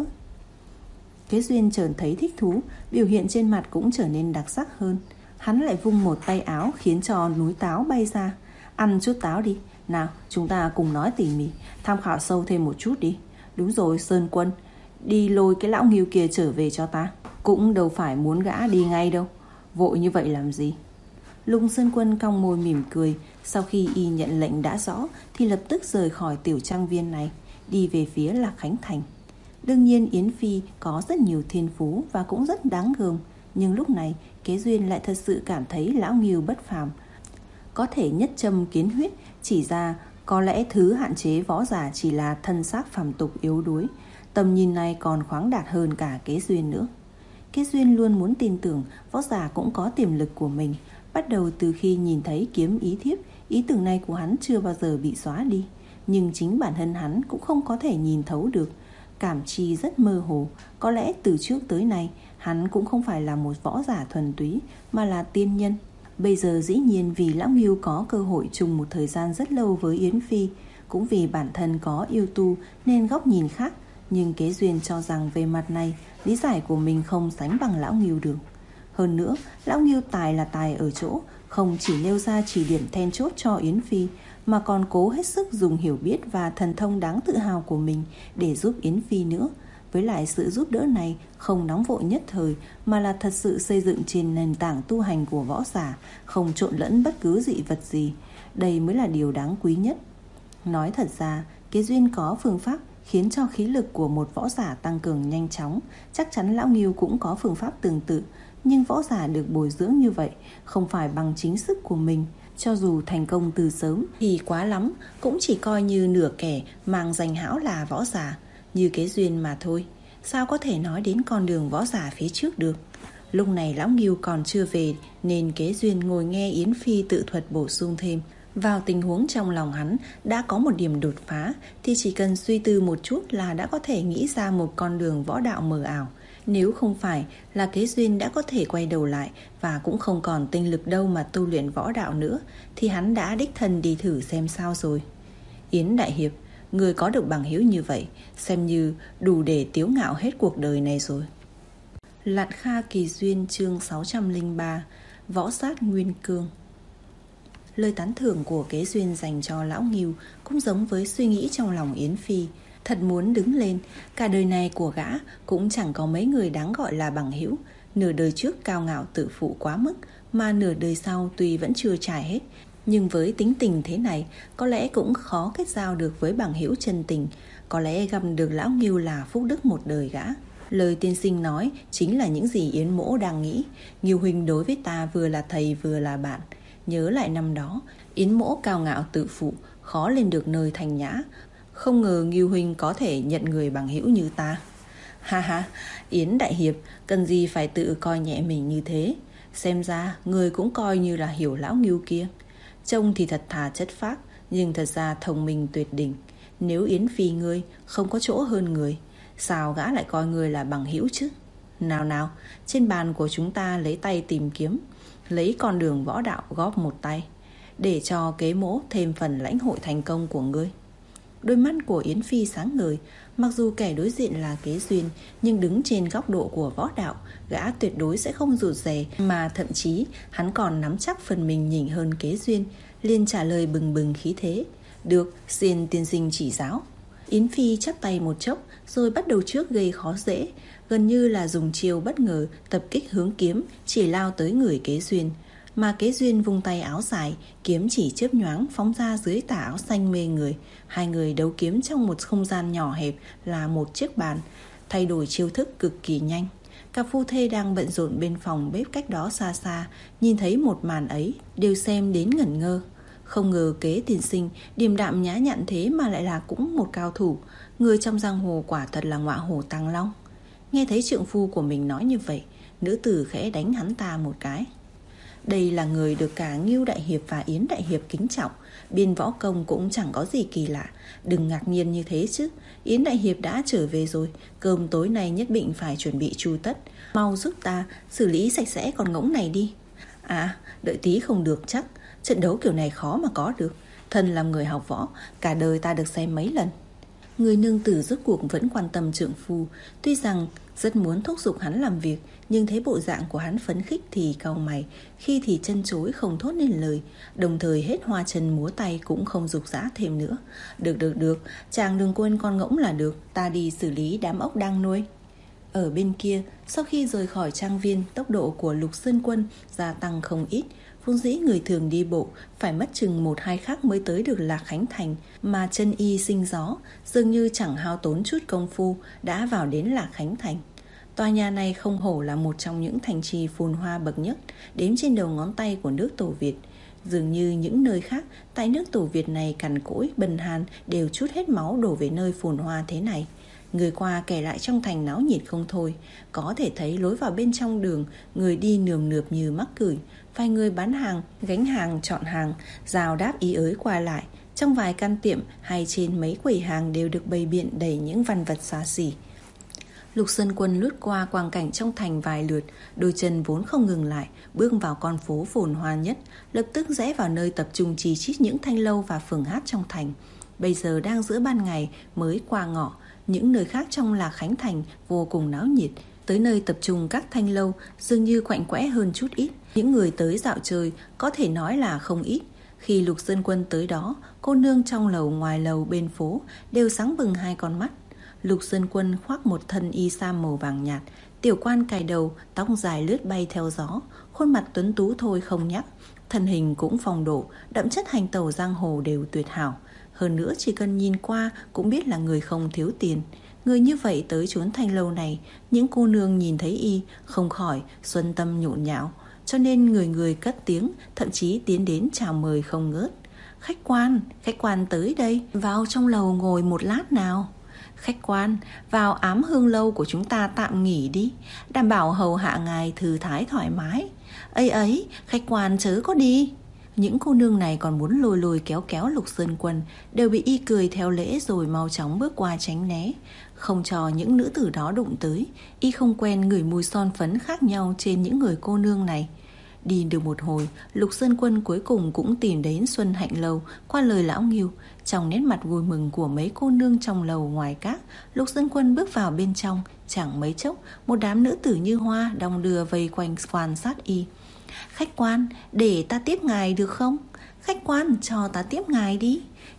Speaker 2: Kế Duyên chợt thấy thích thú, biểu hiện trên mặt cũng trở nên đặc sắc hơn. Hắn lại vung một tay áo khiến cho núi táo bay ra. Ăn chút táo đi. Nào, chúng ta cùng nói tỉ mỉ, tham khảo sâu thêm một chút đi. Đúng rồi, Sơn Quân, đi lôi cái lão Ngưu kia trở về cho ta. Cũng đâu phải muốn gã đi ngay đâu. Vội như vậy làm gì? Lục Sơn Quân cong môi mỉm cười. Sau khi y nhận lệnh đã rõ thì lập tức rời khỏi tiểu trang viên này, đi về phía Lạc Khánh Thành. Đương nhiên Yến Phi có rất nhiều thiên phú và cũng rất đáng gờm, nhưng lúc này Kế Duyên lại thật sự cảm thấy lão Ngưu bất phàm. Có thể nhất châm kiến huyết chỉ ra có lẽ thứ hạn chế võ giả chỉ là thân xác phàm tục yếu đuối. Tầm nhìn này còn khoáng đạt hơn cả Kế Duyên nữa. Kế Duyên luôn muốn tin tưởng võ giả cũng có tiềm lực của mình. Bắt đầu từ khi nhìn thấy kiếm ý thiếp, ý tưởng này của hắn chưa bao giờ bị xóa đi. Nhưng chính bản thân hắn cũng không có thể nhìn thấu được. Cảm chi rất mơ hồ. Có lẽ từ trước tới nay hắn cũng không phải là một võ giả thuần túy, mà là tiên nhân. Bây giờ dĩ nhiên vì lão Ngưu có cơ hội chung một thời gian rất lâu với Yến Phi, cũng vì bản thân có yêu tu nên góc nhìn khác. Nhưng Kế Duyên cho rằng về mặt này, lý giải của mình không sánh bằng lão Ngưu được. Hơn nữa, lão Ngưu tài là tài ở chỗ không chỉ nêu ra chỉ điểm then chốt cho Yến Phi, mà còn cố hết sức dùng hiểu biết và thần thông đáng tự hào của mình để giúp Yến Phi nữa. Với lại sự giúp đỡ này không nóng vội nhất thời, mà là thật sự xây dựng trên nền tảng tu hành của võ giả, không trộn lẫn bất cứ dị vật gì. Đây mới là điều đáng quý nhất. Nói thật ra, Kế Duyên có phương pháp khiến cho khí lực của một võ giả tăng cường nhanh chóng. Chắc chắn lão Ngưu cũng có phương pháp tương tự. Nhưng võ giả được bồi dưỡng như vậy không phải bằng chính sức của mình. Cho dù thành công từ sớm thì quá lắm cũng chỉ coi như nửa kẻ mang danh hão là võ giả như Kế Duyên mà thôi. Sao có thể nói đến con đường võ giả phía trước được? Lúc này lão Ngưu còn chưa về, nên Kế Duyên ngồi nghe Yến Phi tự thuật bổ sung thêm. Vào tình huống trong lòng hắn đã có một điểm đột phá, thì chỉ cần suy tư một chút là đã có thể nghĩ ra một con đường võ đạo mờ ảo. Nếu không phải là Kế Duyên đã có thể quay đầu lại và cũng không còn tinh lực đâu mà tu luyện võ đạo nữa, thì hắn đã đích thân đi thử xem sao rồi. Yến Đại Hiệp, người có được bằng hữu như vậy xem như đủ để tiếu ngạo hết cuộc đời này rồi. Lạn Kha Kỳ Duyên, chương sáu trăm lẻ ba, Võ Sát Nguyên Cương. Lời tán thưởng của Kế Duyên dành cho lão Ngưu cũng giống với suy nghĩ trong lòng Yến Phi. Thật muốn đứng lên, cả đời này của gã cũng chẳng có mấy người đáng gọi là bằng hữu. Nửa đời trước cao ngạo tự phụ quá mức, mà nửa đời sau tuy vẫn chưa trải hết, Nhưng với tính tình thế này, có lẽ cũng khó kết giao được với bằng hữu chân tình. Có lẽ gặp được lão Ngưu là phúc đức một đời gã. Lời tiên sinh nói chính là những gì Yến Mỗ đang nghĩ. Ngưu huynh đối với ta vừa là thầy vừa là bạn. Nhớ lại năm đó, Yến Mỗ cao ngạo tự phụ, khó lên được nơi thanh nhã. Không ngờ Ngưu huynh có thể nhận người bằng hữu như ta. Ha ha, Yến đại hiệp, cần gì phải tự coi nhẹ mình như thế. Xem ra người cũng coi như là hiểu lão Ngưu kia. Trông thì thật thà chất phác, nhưng thật ra thông minh tuyệt đỉnh. Nếu Yến phi ngươi không có chỗ hơn người, sao gã lại coi ngươi là bằng hữu chứ? Nào nào, trên bàn của chúng ta lấy tay tìm kiếm, lấy con đường võ đạo góp một tay, để cho kế mỗ thêm phần lãnh hội thành công của ngươi. Đôi mắt của Yến Phi sáng ngời. Mặc dù kẻ đối diện là Kế Duyên, nhưng đứng trên góc độ của võ đạo, gã tuyệt đối sẽ không rụt rè, mà thậm chí hắn còn nắm chắc phần mình nhỉnh hơn Kế Duyên. Liền trả lời bừng bừng khí thế: được, xin tiên sinh chỉ giáo. Yến Phi chắp tay một chốc, rồi bắt đầu trước gây khó dễ, gần như là dùng chiêu bất ngờ tập kích hướng kiếm, chỉ lao tới người Kế Duyên. Mà Kế Duyên vung tay áo dài, kiếm chỉ chớp nhoáng phóng ra dưới tà áo xanh mê người. Hai người đấu kiếm trong một không gian nhỏ hẹp là một chiếc bàn, thay đổi chiêu thức cực kỳ nhanh. Cặp phu thê đang bận rộn bên phòng bếp cách đó xa xa, nhìn thấy một màn ấy đều xem đến ngẩn ngơ. Không ngờ Kế tiên sinh điềm đạm nhã nhặn thế mà lại là cũng một cao thủ. Người trong giang hồ quả thật là ngọa hổ tăng long. Nghe thấy trượng phu của mình nói như vậy, nữ tử khẽ đánh hắn ta một cái. Đây là người được cả Ngưu đại hiệp và Yến đại hiệp kính trọng, biên võ công cũng chẳng có gì kỳ lạ. Đừng ngạc nhiên như thế chứ. Yến đại hiệp đã trở về rồi, cơm tối nay nhất định phải chuẩn bị chu tất. Mau giúp ta xử lý sạch sẽ con ngỗng này đi. À, đợi tí không được chắc. Trận đấu kiểu này khó mà có được. Thân làm người học võ, cả đời ta được xem mấy lần. Người nương tử rốt cuộc vẫn quan tâm trượng phu. Tuy rằng rất muốn thúc giục hắn làm việc, nhưng thấy bộ dạng của hắn phấn khích thì cau mày, khi thì chân chối không thốt nên lời, đồng thời hết hoa chân múa tay cũng không giục giã thêm nữa. Được được được, chàng đừng quên con ngỗng là được, ta đi xử lý đám ốc đang nuôi. Ở bên kia, sau khi rời khỏi trang viên, tốc độ của Lục Sơn Quân gia tăng không ít. Vốn dĩ người thường đi bộ phải mất chừng một hai khắc mới tới được Lạc Khánh Thành, mà chân y sinh gió dường như chẳng hao tốn chút công phu đã vào đến Lạc Khánh Thành. Tòa nhà này không hổ là một trong những thành trì phồn hoa bậc nhất, đếm trên đầu ngón tay của nước Tổ Việt. Dường như những nơi khác, tại nước Tổ Việt này cằn cỗi, bần hàn đều trút hết máu đổ về nơi phồn hoa thế này. Người qua kể lại trong thành náo nhiệt không thôi. Có thể thấy lối vào bên trong đường, người đi nườm nượp như mắc cửi. Vài người bán hàng, gánh hàng, chọn hàng, rào đáp ý ới qua lại. Trong vài căn tiệm hay trên mấy quầy hàng đều được bày biện đầy những văn vật xa xỉ. Lục Sơn Quân lướt qua quang cảnh trong thành vài lượt, đôi chân vốn không ngừng lại, bước vào con phố phồn hoa nhất, lập tức rẽ vào nơi tập trung chi chít những thanh lâu và phường hát trong thành. Bây giờ đang giữa ban ngày mới qua ngõ, những nơi khác trong Lạc Khánh Thành vô cùng náo nhiệt. Tới nơi tập trung các thanh lâu dường như quạnh quẽ hơn chút ít. Những người tới dạo chơi có thể nói là không ít. Khi Lục Sơn Quân tới đó, cô nương trong lầu ngoài lầu bên phố đều sáng bừng hai con mắt. Lục Sơn Quân khoác một thân y sam màu vàng nhạt, tiểu quan cài đầu, tóc dài lướt bay theo gió, khuôn mặt tuấn tú thôi không nhắc, thân hình cũng phong độ, đậm chất hành tẩu giang hồ đều tuyệt hảo. Hơn nữa chỉ cần nhìn qua cũng biết là người không thiếu tiền. Người như vậy tới chốn thanh lâu này, những cô nương nhìn thấy y không khỏi xuân tâm nhộn nhạo, cho nên người người cất tiếng, thậm chí tiến đến chào mời không ngớt. Khách quan, khách quan tới đây, vào trong lầu ngồi một lát nào. Khách quan, vào Ám Hương lâu của chúng ta tạm nghỉ đi, đảm bảo hầu hạ ngài thư thái thoải mái. Ấy ấy, khách quan chớ có đi. Những cô nương này còn muốn lôi lôi kéo kéo Lục Sơn Quân, đều bị y cười theo lễ rồi mau chóng bước qua tránh né, không cho những nữ tử đó đụng tới. Y không quen ngửi mùi son phấn khác nhau trên những người cô nương này. Đi được một hồi, Lục Sơn Quân cuối cùng cũng tìm đến Xuân Hạnh Lâu. Qua lời lão Ngưu, trong nét mặt vui mừng của mấy cô nương trong lầu ngoài các, Lục Sơn Quân bước vào bên trong. Chẳng mấy chốc, một đám nữ tử như hoa đong đưa vây quanh quan sát y. Khách quan, để ta tiếp ngài được không? Khách quan, cho ta tiếp ngài đi.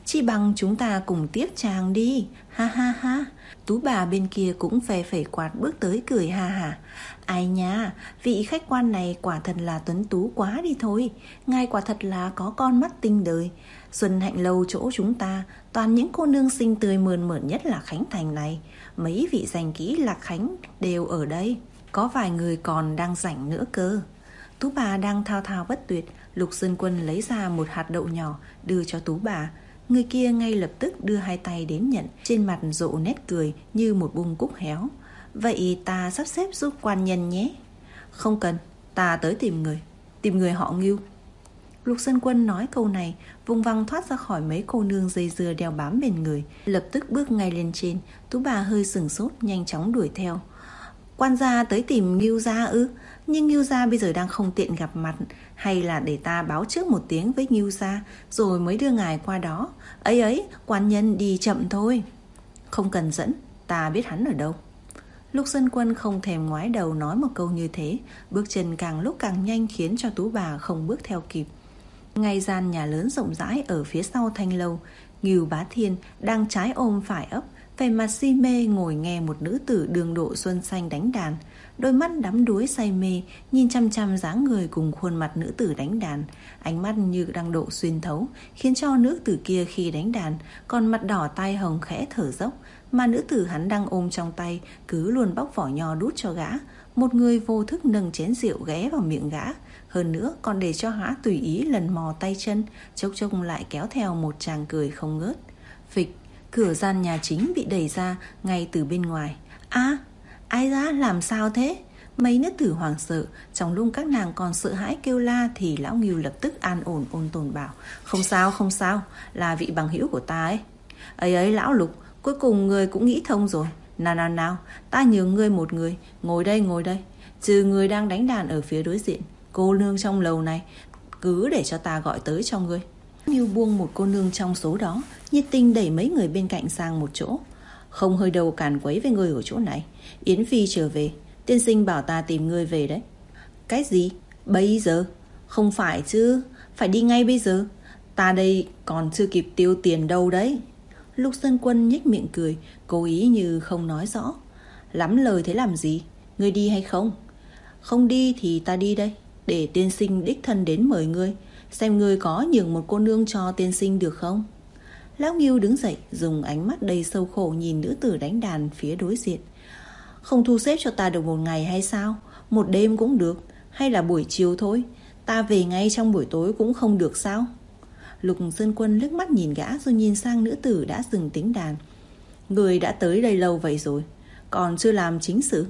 Speaker 2: Chi bằng chúng ta cùng tiếp chàng đi. Ha ha ha. Tú bà bên kia cũng phe phẩy quạt bước tới cười ha hả. Ai nha, vị khách quan này quả thật là tuấn tú quá đi thôi. Ngài quả thật là có con mắt tinh đời. Xuân Hạnh Lâu chỗ chúng ta toàn những cô nương xinh tươi mơn mởn nhất là Khánh Thành này. Mấy vị danh kỹ Lạc Khánh đều ở đây. Có vài người còn đang rảnh nữa cơ. Tú bà đang thao thao bất tuyệt. Lục Sơn Quân lấy ra một hạt đậu nhỏ đưa cho Tú bà. Người kia ngay lập tức đưa hai tay đến nhận, trên mặt rộ nét cười như một bông cúc héo. Vậy ta sắp xếp giúp quan nhân nhé. Không cần, ta tới tìm người. Tìm người họ Ngưu. Lục Sơn Quân nói câu này, vùng vằng thoát ra khỏi mấy cô nương dây dưa đeo bám bên người, lập tức bước ngay lên trên. Tú bà hơi sừng sốt, nhanh chóng đuổi theo. Quan gia tới tìm Ngưu gia ư? Nhưng Ngưu gia bây giờ đang không tiện gặp mặt, hay là để ta báo trước một tiếng với Ngưu gia rồi mới đưa ngài qua đó? Ấy ấy, quan nhân đi chậm thôi. Không cần dẫn, ta biết hắn ở đâu. Lục Sơn Quân không thèm ngoái đầu nói một câu như thế, bước chân càng lúc càng nhanh khiến cho Tú bà không bước theo kịp. Ngay gian nhà lớn rộng rãi ở phía sau thanh lâu, Ngưu Bá Thiên đang trái ôm phải ấp, vẻ mặt si mê ngồi nghe một nữ tử đường độ xuân xanh đánh đàn. Đôi mắt đắm đuối say mê nhìn chăm chăm dáng người cùng khuôn mặt nữ tử đánh đàn, ánh mắt như đang độ xuyên thấu, khiến cho nữ tử kia khi đánh đàn còn mặt đỏ tai hồng khẽ thở dốc, mà nữ tử hắn đang ôm trong tay cứ luôn bóc vỏ nho đút cho gã. Một người vô thức nâng chén rượu ghé vào miệng gã, hơn nữa còn để cho gã tùy ý lần mò tay chân, chốc chốc lại kéo theo một tràng cười không ngớt. Phịch, cửa gian nhà chính bị đẩy ra ngay từ bên ngoài. À, ai ra, làm sao thế? Mấy nữ tử hoảng sợ, trong lúc các nàng còn sợ hãi kêu la thì lão Ngưu lập tức an ổn ôn tồn bảo. Không sao, không sao, là vị bằng hữu của ta ấy. Ấy ấy lão Lục, cuối cùng người cũng nghĩ thông rồi. Nào nào nào, ta nhường ngươi một người, ngồi đây ngồi đây. Trừ người đang đánh đàn ở phía đối diện, cô nương trong lầu này cứ để cho ta gọi tới cho ngươi. Ngưu buông một cô nương trong số đó, nhiệt tình đẩy mấy người bên cạnh sang một chỗ. Không hơi đầu càn quấy với người ở chỗ này. Yến Phi trở về, tiên sinh bảo ta tìm ngươi về đấy. Cái gì? Bây giờ? Không phải chứ, phải đi ngay bây giờ. Ta đây còn chưa kịp tiêu tiền đâu đấy. Lục Sơn Quân nhếch miệng cười, cố ý như không nói rõ. Lắm lời thế làm gì? Ngươi đi hay không? Không đi thì ta đi đây, để tiên sinh đích thân đến mời ngươi, xem ngươi có nhường một cô nương cho tiên sinh được không. Lão Ngưu đứng dậy, dùng ánh mắt đầy sâu khổ nhìn nữ tử đánh đàn phía đối diện. Không thu xếp cho ta được một ngày hay sao? Một đêm cũng được, hay là buổi chiều thôi? Ta về ngay trong buổi tối cũng không được sao? Lục Sơn Quân liếc mắt nhìn gã rồi nhìn sang nữ tử đã dừng tính đàn. Người đã tới đây lâu vậy rồi, còn chưa làm chính sự.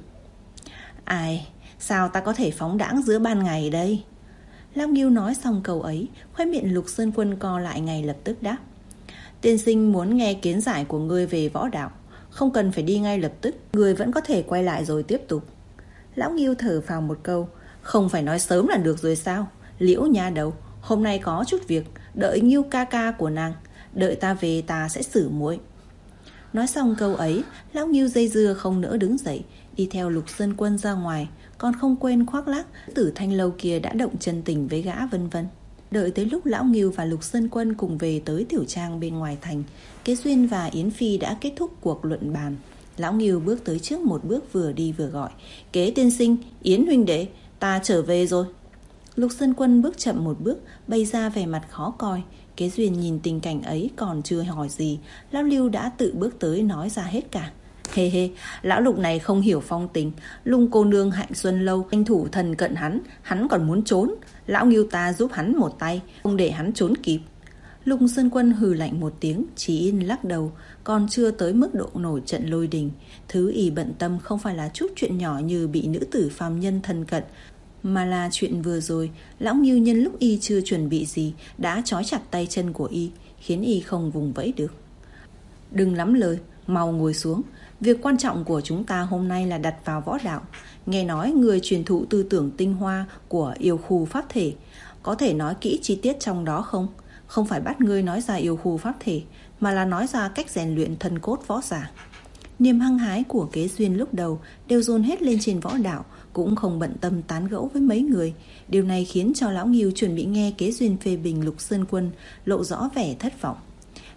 Speaker 2: Ai, sao ta có thể phóng đãng giữa ban ngày đây? Lão Ngưu nói xong câu ấy, khóe miệng Lục Sơn Quân co lại ngay lập tức đáp. Tiên sinh muốn nghe kiến giải của ngươi về võ đạo, không cần phải đi ngay lập tức, ngươi vẫn có thể quay lại rồi tiếp tục. Lão Ngưu thở phào một câu, không phải nói sớm là được rồi sao? Liễu nha đầu, hôm nay có chút việc, đợi Ngưu ca ca của nàng, đợi ta về ta sẽ xử muội. Nói xong câu ấy, lão Ngưu dây dưa không nỡ đứng dậy, đi theo Lục Sơn Quân ra ngoài, còn không quên khoác lác tử thanh lâu kia đã động chân tình với gã vân vân. Đợi tới lúc lão Ngưu và Lục Sơn Quân cùng về tới tiểu trang bên ngoài thành, Kế Duyên và Yến Phi đã kết thúc cuộc luận bàn. Lão Ngưu bước tới trước một bước, vừa đi vừa gọi, Kế tiên sinh, Yến huynh đệ, ta trở về rồi. Lục Sơn Quân bước chậm một bước, bày ra vẻ mặt khó coi. Kế Duyên nhìn tình cảnh ấy còn chưa hỏi gì, lão Lưu đã tự bước tới nói ra hết cả. Hê hê, lão Lục này không hiểu phong tình, lung cô nương Hạnh Xuân Lâu tranh thủ thần cận hắn, hắn còn muốn trốn. Lão Ngưu ta giúp hắn một tay, không để hắn trốn kịp. Lục Sơn Quân hừ lạnh một tiếng, chỉ in lắc đầu, còn chưa tới mức độ nổi trận lôi đình. Thứ y bận tâm không phải là chút chuyện nhỏ như bị nữ tử phàm nhân thân cận, mà là chuyện vừa rồi lão Ngưu nhân lúc y chưa chuẩn bị gì đã trói chặt tay chân của y, khiến y không vùng vẫy được. Đừng lắm lời, mau ngồi xuống. Việc quan trọng của chúng ta hôm nay là đặt vào võ đạo. Nghe nói người truyền thụ tư tưởng tinh hoa của yêu khu pháp thể, có thể nói kỹ chi tiết trong đó không? Không phải bắt ngươi nói ra yêu khu pháp thể, mà là nói ra cách rèn luyện thân cốt võ giả. Niềm hăng hái của Kế Duyên lúc đầu đều dồn hết lên trên võ đạo, cũng không bận tâm tán gẫu với mấy người. Điều này khiến cho lão Ngưu chuẩn bị nghe Kế Duyên phê bình Lục Sơn Quân lộ rõ vẻ thất vọng.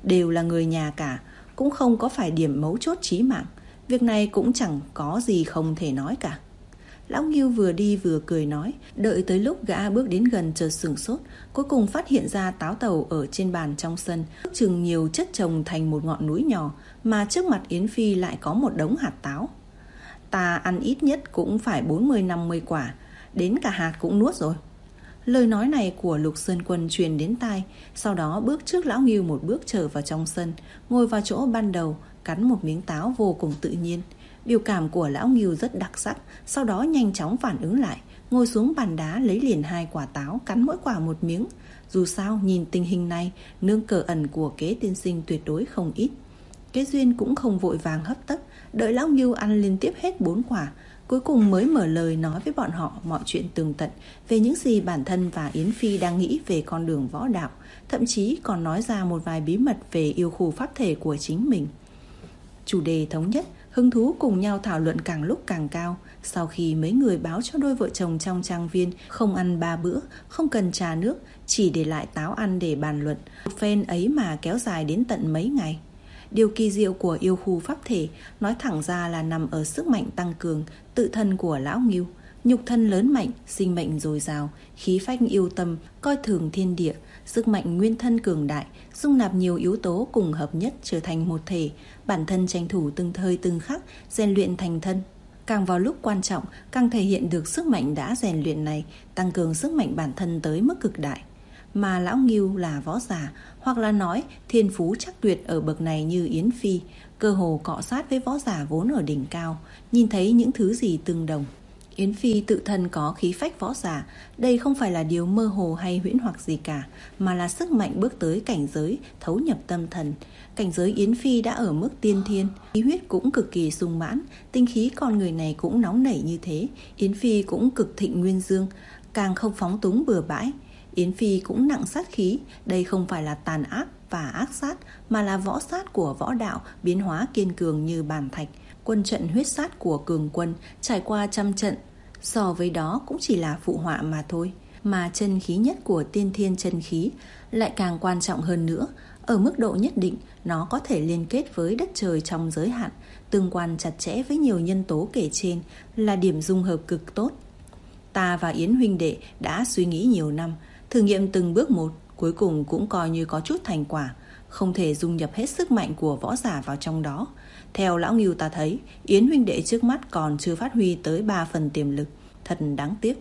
Speaker 2: đều là người nhà cả, cũng không có phải điểm mấu chốt chí mạng. Việc này cũng chẳng có gì không thể nói cả. Lão Ngưu vừa đi vừa cười nói, đợi tới lúc gã bước đến gần chợt sửng sốt, cuối cùng phát hiện ra táo tàu ở trên bàn trong sân, ước chừng nhiều chất chồng thành một ngọn núi nhỏ, mà trước mặt Yến Phi lại có một đống hạt táo. Ta ăn ít nhất cũng phải bốn mươi năm mươi quả, đến cả hạt cũng nuốt rồi. Lời nói này của Lục Sơn Quân truyền đến tai, sau đó bước trước Lão Ngưu một bước trở vào trong sân, ngồi vào chỗ ban đầu, cắn một miếng táo vô cùng tự nhiên. Biểu cảm của Lão Ngưu rất đặc sắc, sau đó nhanh chóng phản ứng lại, ngồi xuống bàn đá lấy liền hai quả táo, cắn mỗi quả một miếng. Dù sao nhìn tình hình này, nương cờ ẩn của Kế tiên sinh tuyệt đối không ít. Kế Duyên cũng không vội vàng hấp tấp, đợi Lão Ngưu ăn liên tiếp hết bốn quả, cuối cùng mới mở lời nói với bọn họ mọi chuyện tường tận về những gì bản thân và Yến Phi đang nghĩ về con đường võ đạo, thậm chí còn nói ra một vài bí mật về yêu khu pháp thể của chính mình. Chủ đề thống nhất, hứng thú cùng nhau thảo luận càng lúc càng cao. Sau khi mấy người báo cho đôi vợ chồng trong trang viên không ăn ba bữa, không cần trà nước, chỉ để lại táo ăn để bàn luận, một phen ấy mà kéo dài đến tận mấy ngày. Điều kỳ diệu của yêu khu pháp thể nói thẳng ra là nằm ở sức mạnh tăng cường tự thân của Lão Ngưu. Nhục thân lớn mạnh, sinh mệnh dồi dào, khí phách yêu tâm, coi thường thiên địa, sức mạnh nguyên thân cường đại, dung nạp nhiều yếu tố cùng hợp nhất trở thành một thể, bản thân tranh thủ từng thời từng khắc, rèn luyện thành thân. Càng vào lúc quan trọng, càng thể hiện được sức mạnh đã rèn luyện này, tăng cường sức mạnh bản thân tới mức cực đại. Mà Lão Ngưu là võ giả, hoặc là nói thiên phú chắc tuyệt ở bậc này như Yến Phi, cơ hồ cọ sát với võ giả vốn ở đỉnh cao, nhìn thấy những thứ gì tương đồng. Yến Phi tự thân có khí phách võ giả, đây không phải là điều mơ hồ hay huyễn hoặc gì cả, mà là sức mạnh bước tới cảnh giới thấu nhập tâm thần. Cảnh giới Yến Phi đã ở mức tiên thiên, khí huyết cũng cực kỳ sung mãn, tinh khí con người này cũng nóng nảy như thế. Yến Phi cũng cực thịnh nguyên dương, càng không phóng túng bừa bãi. Yến Phi cũng nặng sát khí, đây không phải là tàn ác và ác sát, mà là võ sát của võ đạo biến hóa kiên cường như bàn thạch. Quân trận huyết sát của cường quân trải qua trăm trận, so với đó cũng chỉ là phụ họa mà thôi. Mà chân khí nhất của tiên thiên chân khí lại càng quan trọng hơn nữa. Ở mức độ nhất định, nó có thể liên kết với đất trời trong giới hạn, tương quan chặt chẽ với nhiều nhân tố kể trên, là điểm dung hợp cực tốt. Ta và Yến huynh đệ đã suy nghĩ nhiều năm, thử nghiệm từng bước một, cuối cùng cũng coi như có chút thành quả. Không thể dung nhập hết sức mạnh của võ giả vào trong đó. Theo Lão Ngưu ta thấy, Yến huynh đệ trước mắt còn chưa phát huy tới ba phần tiềm lực, thật đáng tiếc.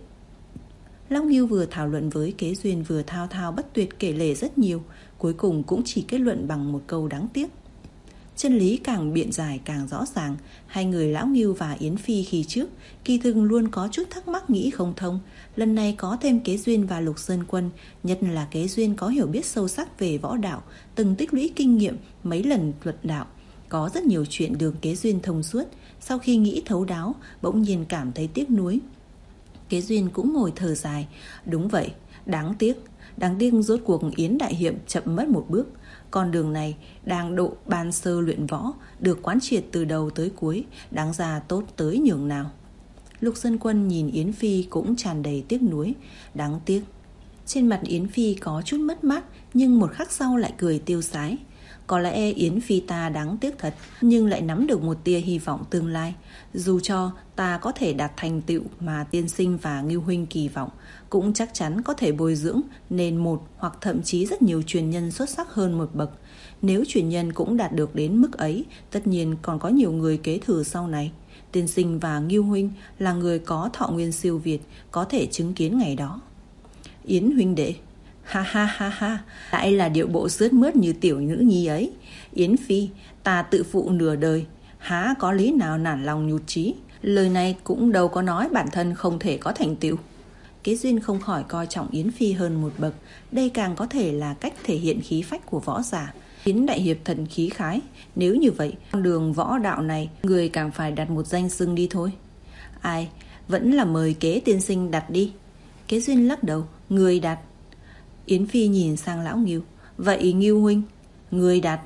Speaker 2: Lão Ngưu vừa thảo luận với Kế Duyên vừa thao thao bất tuyệt kể lể rất nhiều, cuối cùng cũng chỉ kết luận bằng một câu đáng tiếc. Chân lý càng biện giải càng rõ ràng. Hai người Lão Ngưu và Yến Phi khi trước kỳ thực luôn có chút thắc mắc nghĩ không thông. Lần này có thêm Kế Duyên và Lục Sơn Quân, nhất là Kế Duyên có hiểu biết sâu sắc về võ đạo, từng tích lũy kinh nghiệm mấy lần luận đạo, có rất nhiều chuyện đường Kế Duyên thông suốt. Sau khi nghĩ thấu đáo, bỗng nhiên cảm thấy tiếc nuối. Kế Duyên cũng ngồi thở dài. Đúng vậy, đáng tiếc. Đáng tiếc rốt cuộc Yến đại hiệp chậm mất một bước. Con đường này đang độ ban sơ luyện võ, được quán triệt từ đầu tới cuối, đáng ra tốt tới nhường nào. Lục Sơn Quân nhìn Yến Phi cũng tràn đầy tiếc nuối. Đáng tiếc. Trên mặt Yến Phi có chút mất mát, nhưng một khắc sau lại cười tiêu sái. Có lẽ Yến Phi ta đáng tiếc thật, nhưng lại nắm được một tia hy vọng tương lai. Dù cho ta có thể đạt thành tựu mà tiên sinh và Ngưu huynh kỳ vọng, cũng chắc chắn có thể bồi dưỡng nên một hoặc thậm chí rất nhiều truyền nhân xuất sắc hơn một bậc. Nếu truyền nhân cũng đạt được đến mức ấy, tất nhiên còn có nhiều người kế thừa sau này. Tiên sinh và Ngưu huynh là người có thọ nguyên siêu việt, có thể chứng kiến ngày đó. Yến huynh đệ, ha ha ha ha, lại là điệu bộ sướt mướt như tiểu nữ nhi ấy. Yến Phi, ta tự phụ nửa đời, há có lý nào nản lòng nhụt chí. Lời này cũng đâu có nói bản thân không thể có thành tựu. Kế Duyên không khỏi coi trọng Yến Phi hơn một bậc. Đây càng có thể là cách thể hiện khí phách của võ giả. Yến đại hiệp thần khí khái. Nếu như vậy, con đường võ đạo này người càng phải đặt một danh xưng đi thôi. Ai, vẫn là mời Kế tiên sinh đặt đi. Kế Duyên lắc đầu. Người đặt. Yến Phi nhìn sang Lão Ngưu. Vậy Ngưu huynh, người đặt.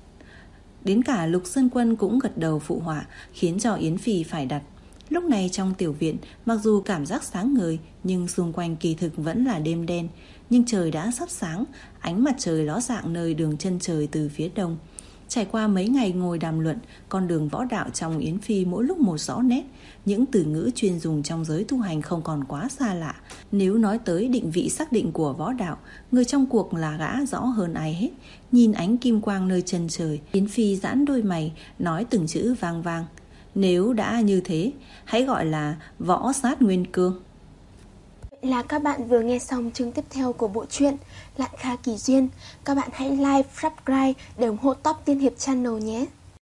Speaker 2: Đến cả Lục Sơn Quân cũng gật đầu phụ họa, khiến cho Yến Phi phải đặt. Lúc này trong tiểu viện, mặc dù cảm giác sáng ngời, nhưng xung quanh kỳ thực vẫn là đêm đen. nhưng trời đã sắp sáng, ánh mặt trời ló dạng nơi đường chân trời từ phía đông. Trải qua mấy ngày ngồi đàm luận, con đường võ đạo trong Yến Phi mỗi lúc một rõ nét. Những từ ngữ chuyên dùng trong giới tu hành không còn quá xa lạ. Nếu nói tới định vị xác định của võ đạo, người trong cuộc là gã rõ hơn ai hết. Nhìn ánh kim quang nơi chân trời, Yến Phi giãn đôi mày, nói từng chữ vang vang. Nếu đã như thế, hãy gọi là võ sát nguyên cương.
Speaker 1: Vậy là các bạn vừa nghe xong chương tiếp theo của bộ truyện Lạn Kha Kỳ Duyên. Các bạn hãy like, subscribe để ủng hộ Top Tiên Hiệp Channel nhé.